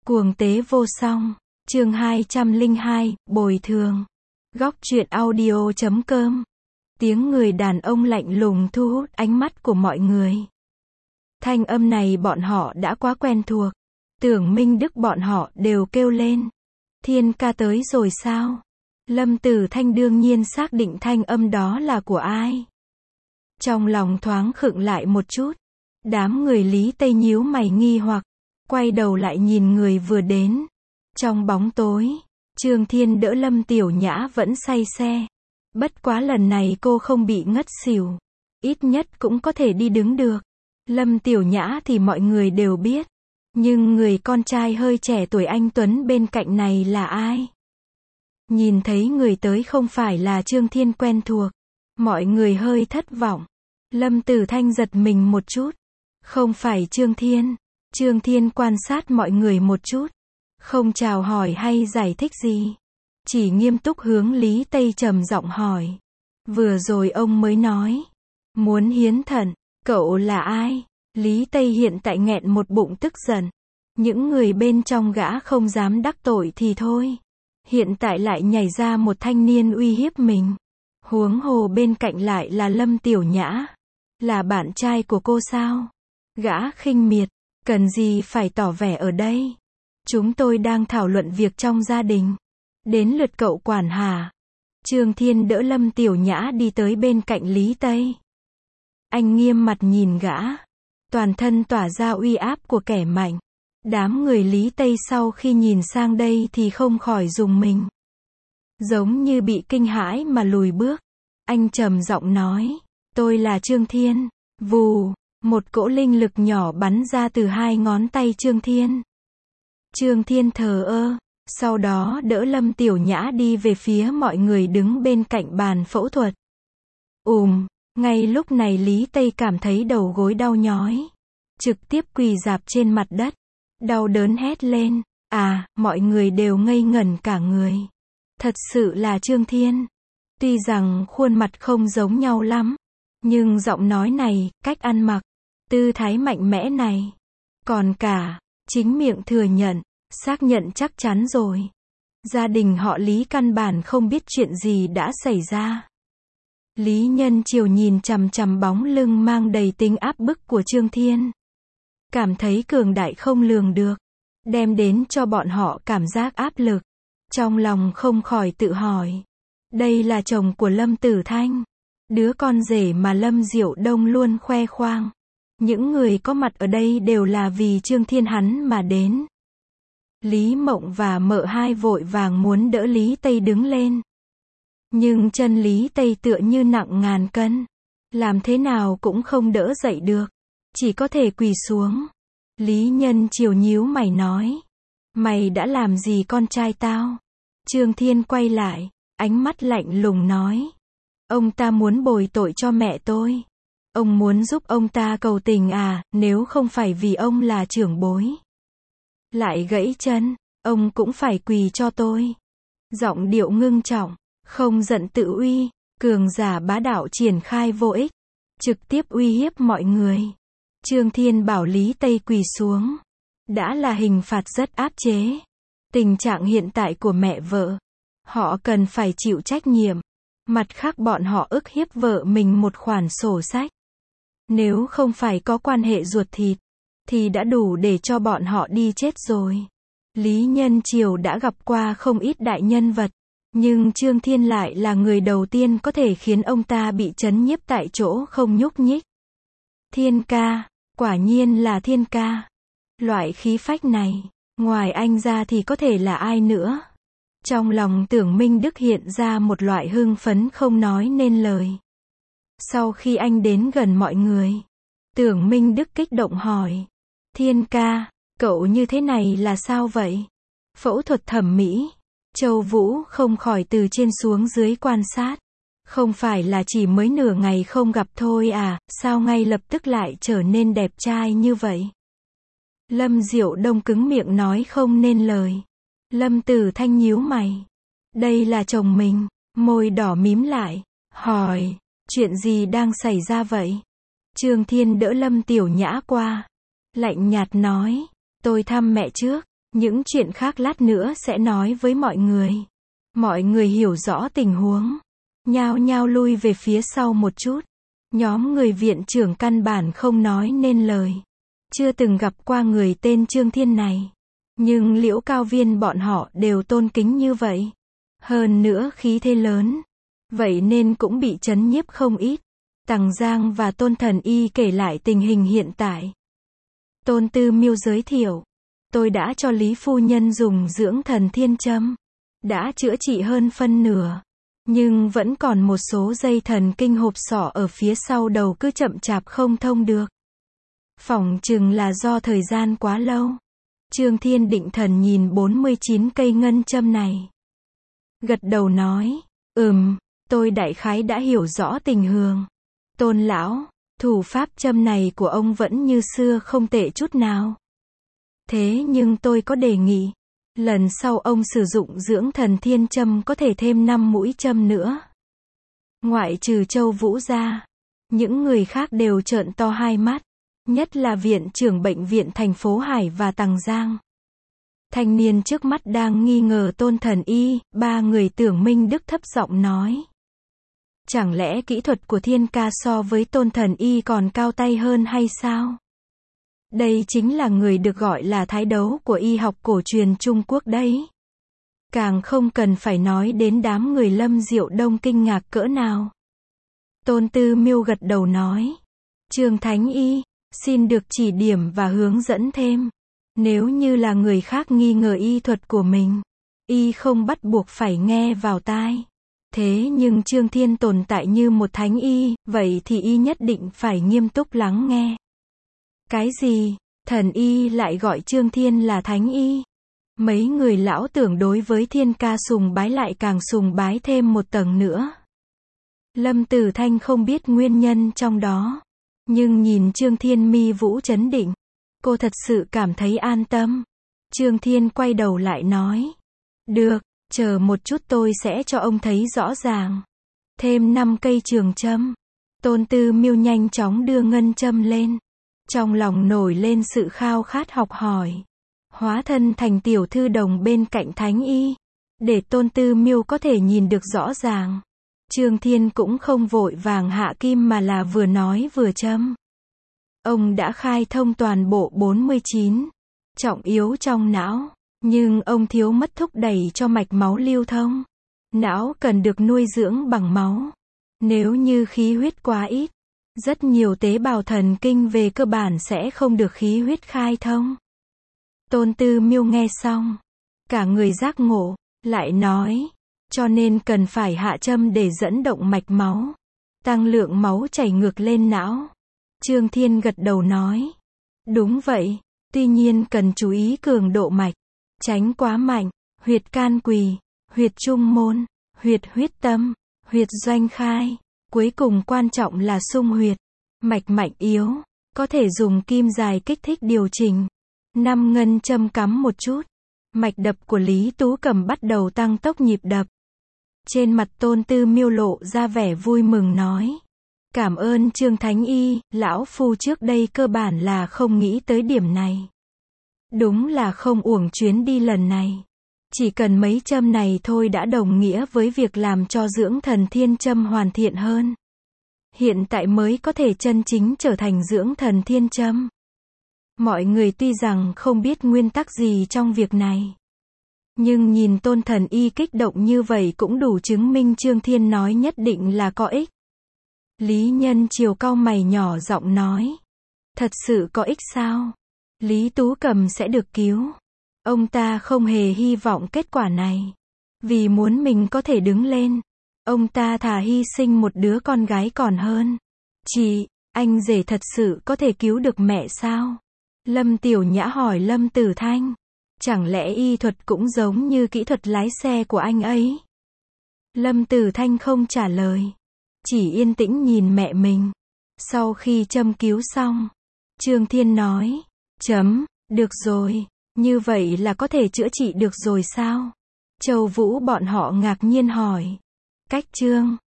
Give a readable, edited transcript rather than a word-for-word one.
Cuồng tế vô song. Chương 202, bồi thường. Góc truyện audio.com. Tiếng người đàn ông lạnh lùng thu hút ánh mắt của mọi người. Thanh âm này bọn họ đã quá quen thuộc. Tưởng Minh Đức bọn họ đều kêu lên. Thiên ca tới rồi sao? Lâm Tử Thanh đương nhiên xác định thanh âm đó là của ai. Trong lòng thoáng khựng lại một chút. Đám người Lý Tây nhíu mày nghi hoặc, quay đầu lại nhìn người vừa đến. Trong bóng tối, Trương Thiên đỡ Lâm Tiểu Nhã vẫn say xe. Bất quá lần này cô không bị ngất xỉu. Ít nhất cũng có thể đi đứng được. Lâm Tiểu Nhã thì mọi người đều biết. Nhưng người con trai hơi trẻ tuổi anh Tuấn bên cạnh này là ai? Nhìn thấy người tới không phải là Trương Thiên quen thuộc. Mọi người hơi thất vọng. Lâm Tử Thanh giật mình một chút. Không phải Trương Thiên. Trương Thiên quan sát mọi người một chút. Không chào hỏi hay giải thích gì. Chỉ nghiêm túc hướng Lý Tây trầm giọng hỏi. Vừa rồi ông mới nói. Muốn hiến thận. Cậu là ai? Lý Tây hiện tại nghẹn một bụng tức giận. Những người bên trong gã không dám đắc tội thì thôi. Hiện tại lại nhảy ra một thanh niên uy hiếp mình. Huống hồ bên cạnh lại là Lâm Tiểu Nhã. Là bạn trai của cô sao? Gã khinh miệt. Cần gì phải tỏ vẻ ở đây? Chúng tôi đang thảo luận việc trong gia đình. Đến lượt cậu quản hả? Trương Thiên đỡ Lâm Tiểu Nhã đi tới bên cạnh Lý Tây. Anh nghiêm mặt nhìn gã. Toàn thân tỏa ra uy áp của kẻ mạnh. Đám người Lý Tây sau khi nhìn sang đây thì không khỏi rùng mình. Giống như bị kinh hãi mà lùi bước. Anh trầm giọng nói. Tôi là Trương Thiên. Vù, một cỗ linh lực nhỏ bắn ra từ hai ngón tay Trương Thiên. Trương Thiên thờ ơ. Sau đó đỡ Lâm Tiểu Nhã đi về phía mọi người đứng bên cạnh bàn phẫu thuật. Ngay lúc này Lý Tây cảm thấy đầu gối đau nhói. Trực tiếp quỳ rạp trên mặt đất. Đau đớn hét lên. Mọi người đều ngây ngẩn cả người. Thật sự là Trương Thiên. Tuy rằng khuôn mặt không giống nhau lắm. Nhưng giọng nói này, cách ăn mặc, tư thái mạnh mẽ này. Còn cả, chính miệng thừa nhận, xác nhận chắc chắn rồi. Gia đình họ Lý căn bản không biết chuyện gì đã xảy ra. Lý Nhân Triều nhìn chằm chằm bóng lưng mang đầy tính áp bức của Trương Thiên. Cảm thấy cường đại không lường được. Đem đến cho bọn họ cảm giác áp lực. Trong lòng không khỏi tự hỏi. Đây là chồng của Lâm Tử Thanh. Đứa con rể mà Lâm Diệu Đông luôn khoe khoang. Những người có mặt ở đây đều là vì Trương Thiên hắn mà đến. Lý Mộng và Mợ Hai vội vàng muốn đỡ Lý Tây đứng lên. Nhưng chân Lý Tây tựa như nặng ngàn cân. Làm thế nào cũng không đỡ dậy được. Chỉ có thể quỳ xuống. Lý Nhân Triều nhíu mày nói. Mày đã làm gì con trai tao? Trương Thiên quay lại. Ánh mắt lạnh lùng nói. Ông ta muốn bồi tội cho mẹ tôi. Ông muốn giúp ông ta cầu tình nếu không phải vì ông là trưởng bối. Lại gãy chân, ông cũng phải quỳ cho tôi. Giọng điệu ngưng trọng, không giận tự uy, cường giả bá đạo triển khai vô ích. Trực tiếp uy hiếp mọi người. Trương Thiên bảo Lý Tây quỳ xuống. Đã là hình phạt rất áp chế. Tình trạng hiện tại của mẹ vợ. Họ cần phải chịu trách nhiệm. Mặt khác bọn họ ức hiếp vợ mình một khoản sổ sách. Nếu không phải có quan hệ ruột thịt, thì đã đủ để cho bọn họ đi chết rồi. Lý Nhân Triều đã gặp qua không ít đại nhân vật. Nhưng Trương Thiên lại là người đầu tiên có thể khiến ông ta bị trấn nhiếp tại chỗ không nhúc nhích. Thiên ca, quả nhiên là Thiên ca. Loại khí phách này, ngoài anh ra thì có thể là ai nữa? Trong lòng Tưởng Minh Đức hiện ra một loại hưng phấn không nói nên lời. Sau khi anh đến gần mọi người, Tưởng Minh Đức kích động hỏi. Thiên ca, cậu như thế này là sao vậy? Phẫu thuật thẩm mỹ. Châu Vũ không khỏi từ trên xuống dưới quan sát. Không phải là chỉ mới nửa ngày không gặp thôi sao ngay lập tức lại trở nên đẹp trai như vậy? Lâm Diệu Đông cứng miệng nói không nên lời. Lâm Tử Thanh nhíu mày. Đây là chồng mình, môi đỏ mím lại, hỏi, chuyện gì đang xảy ra vậy? Trương Thiên đỡ Lâm Tiểu Nhã qua, lạnh nhạt nói, tôi thăm mẹ trước, Những chuyện khác lát nữa sẽ nói với mọi người. Mọi người hiểu rõ tình huống, nhao nhao lui về phía sau một chút. Nhóm người viện trưởng căn bản không nói nên lời. Chưa từng gặp qua người tên Trương Thiên này. Nhưng Liễu Cao Viên bọn họ đều tôn kính như vậy. Hơn nữa khí thế lớn. Vậy nên cũng bị trấn nhiếp không ít. Tằng Giang và Tôn Thần Y kể lại tình hình hiện tại. Tôn Tư Miêu giới thiệu. Tôi đã cho Lý Phu Nhân dùng dưỡng thần thiên châm. Đã chữa trị hơn phân nửa. Nhưng vẫn còn một số dây thần kinh hộp sọ ở phía sau đầu cứ chậm chạp không thông được. Phỏng chừng là do thời gian quá lâu. Trương Thiên định thần nhìn 49 cây ngân châm này. Gật đầu nói, tôi đại khái đã hiểu rõ tình huống. Tôn lão, thủ pháp châm này của ông vẫn như xưa không tệ chút nào. Thế nhưng tôi có đề nghị, lần sau ông sử dụng dưỡng thần thiên châm có thể thêm 5 mũi châm nữa. Ngoại trừ Châu Vũ ra, những người khác đều trợn to hai mắt, nhất là viện trưởng bệnh viện thành phố Hải và Tằng Giang. Thanh niên trước mắt đang nghi ngờ Tôn Thần Y, ba người tưởng Minh Đức thấp giọng nói. Chẳng lẽ kỹ thuật của Thiên ca so với Tôn Thần Y còn cao tay hơn hay sao? Đây chính là người được gọi là thái đấu của y học cổ truyền Trung Quốc đấy. Càng không cần phải nói đến đám người Lâm Diệu Đông kinh ngạc cỡ nào. Tôn Tư Miêu gật đầu nói. Trương Thánh Y, xin được chỉ điểm và hướng dẫn thêm. Nếu như là người khác nghi ngờ y thuật của mình, y không bắt buộc phải nghe vào tai. Thế nhưng Trương Thiên tồn tại như một thánh y, vậy thì y nhất định phải nghiêm túc lắng nghe. Cái gì? Thần y lại gọi Trương Thiên là thánh y? Mấy người lão tưởng đối với Thiên ca sùng bái lại càng sùng bái thêm một tầng nữa. Lâm Tử Thanh không biết nguyên nhân trong đó. Nhưng nhìn Trương Thiên mi vũ trấn định, cô thật sự cảm thấy an tâm. Trương Thiên quay đầu lại nói. Được, chờ một chút tôi sẽ cho ông thấy rõ ràng. Thêm 5 cây trường châm. Tôn Tư Miêu nhanh chóng đưa ngân châm lên. Trong lòng nổi lên sự khao khát học hỏi. Hóa thân thành tiểu thư đồng bên cạnh thánh y. Để Tôn Tư Miêu có thể nhìn được rõ ràng. Trương Thiên cũng không vội vàng hạ kim mà là vừa nói vừa châm. Ông đã khai thông toàn bộ 49 trọng yếu trong não. Nhưng ông thiếu mất thúc đẩy cho mạch máu lưu thông. Não cần được nuôi dưỡng bằng máu. Nếu như khí huyết quá ít, rất nhiều tế bào thần kinh về cơ bản sẽ không được khí huyết khai thông. Tôn Tư Miêu nghe xong, cả người giác ngộ, lại nói, cho nên cần phải hạ châm để dẫn động mạch máu, tăng lượng máu chảy ngược lên não. Trương Thiên gật đầu nói, đúng vậy, tuy nhiên cần chú ý cường độ mạch, tránh quá mạnh, huyệt can quỳ, huyệt trung môn, huyệt huyết tâm, huyệt doanh khai, cuối cùng quan trọng là xung huyệt, mạch mạnh yếu, có thể dùng kim dài kích thích điều chỉnh. 5 ngân châm cắm một chút, mạch đập của Lý Tú Cầm bắt đầu tăng tốc nhịp đập. Trên mặt Tôn Tư Miêu lộ ra vẻ vui mừng nói. Cảm ơn Trương Thánh Y, lão phu trước đây cơ bản là không nghĩ tới điểm này. Đúng là không uổng chuyến đi lần này. Chỉ cần mấy châm này thôi đã đồng nghĩa với việc làm cho dưỡng thần thiên châm hoàn thiện hơn. Hiện tại mới có thể chân chính trở thành dưỡng thần thiên châm. Mọi người tuy rằng không biết nguyên tắc gì trong việc này. Nhưng nhìn Tôn Thần Y kích động như vậy cũng đủ chứng minh Trương Thiên nói nhất định là có ích. Lý Nhân Chiều cau mày nhỏ giọng nói. Thật sự có ích sao? Lý Tú Cầm sẽ được cứu. Ông ta không hề hy vọng kết quả này. Vì muốn mình có thể đứng lên. Ông ta thà hy sinh một đứa con gái còn hơn. Chị, anh rể thật sự có thể cứu được mẹ sao? Lâm Tiểu Nhã hỏi Lâm Tử Thanh. Chẳng lẽ y thuật cũng giống như kỹ thuật lái xe của anh ấy? Lâm Tử Thanh không trả lời. Chỉ yên tĩnh nhìn mẹ mình. Sau khi châm cứu xong, Trương Thiên nói. Được rồi, như vậy là có thể chữa trị được rồi sao? Châu Vũ bọn họ ngạc nhiên hỏi. Cách Trương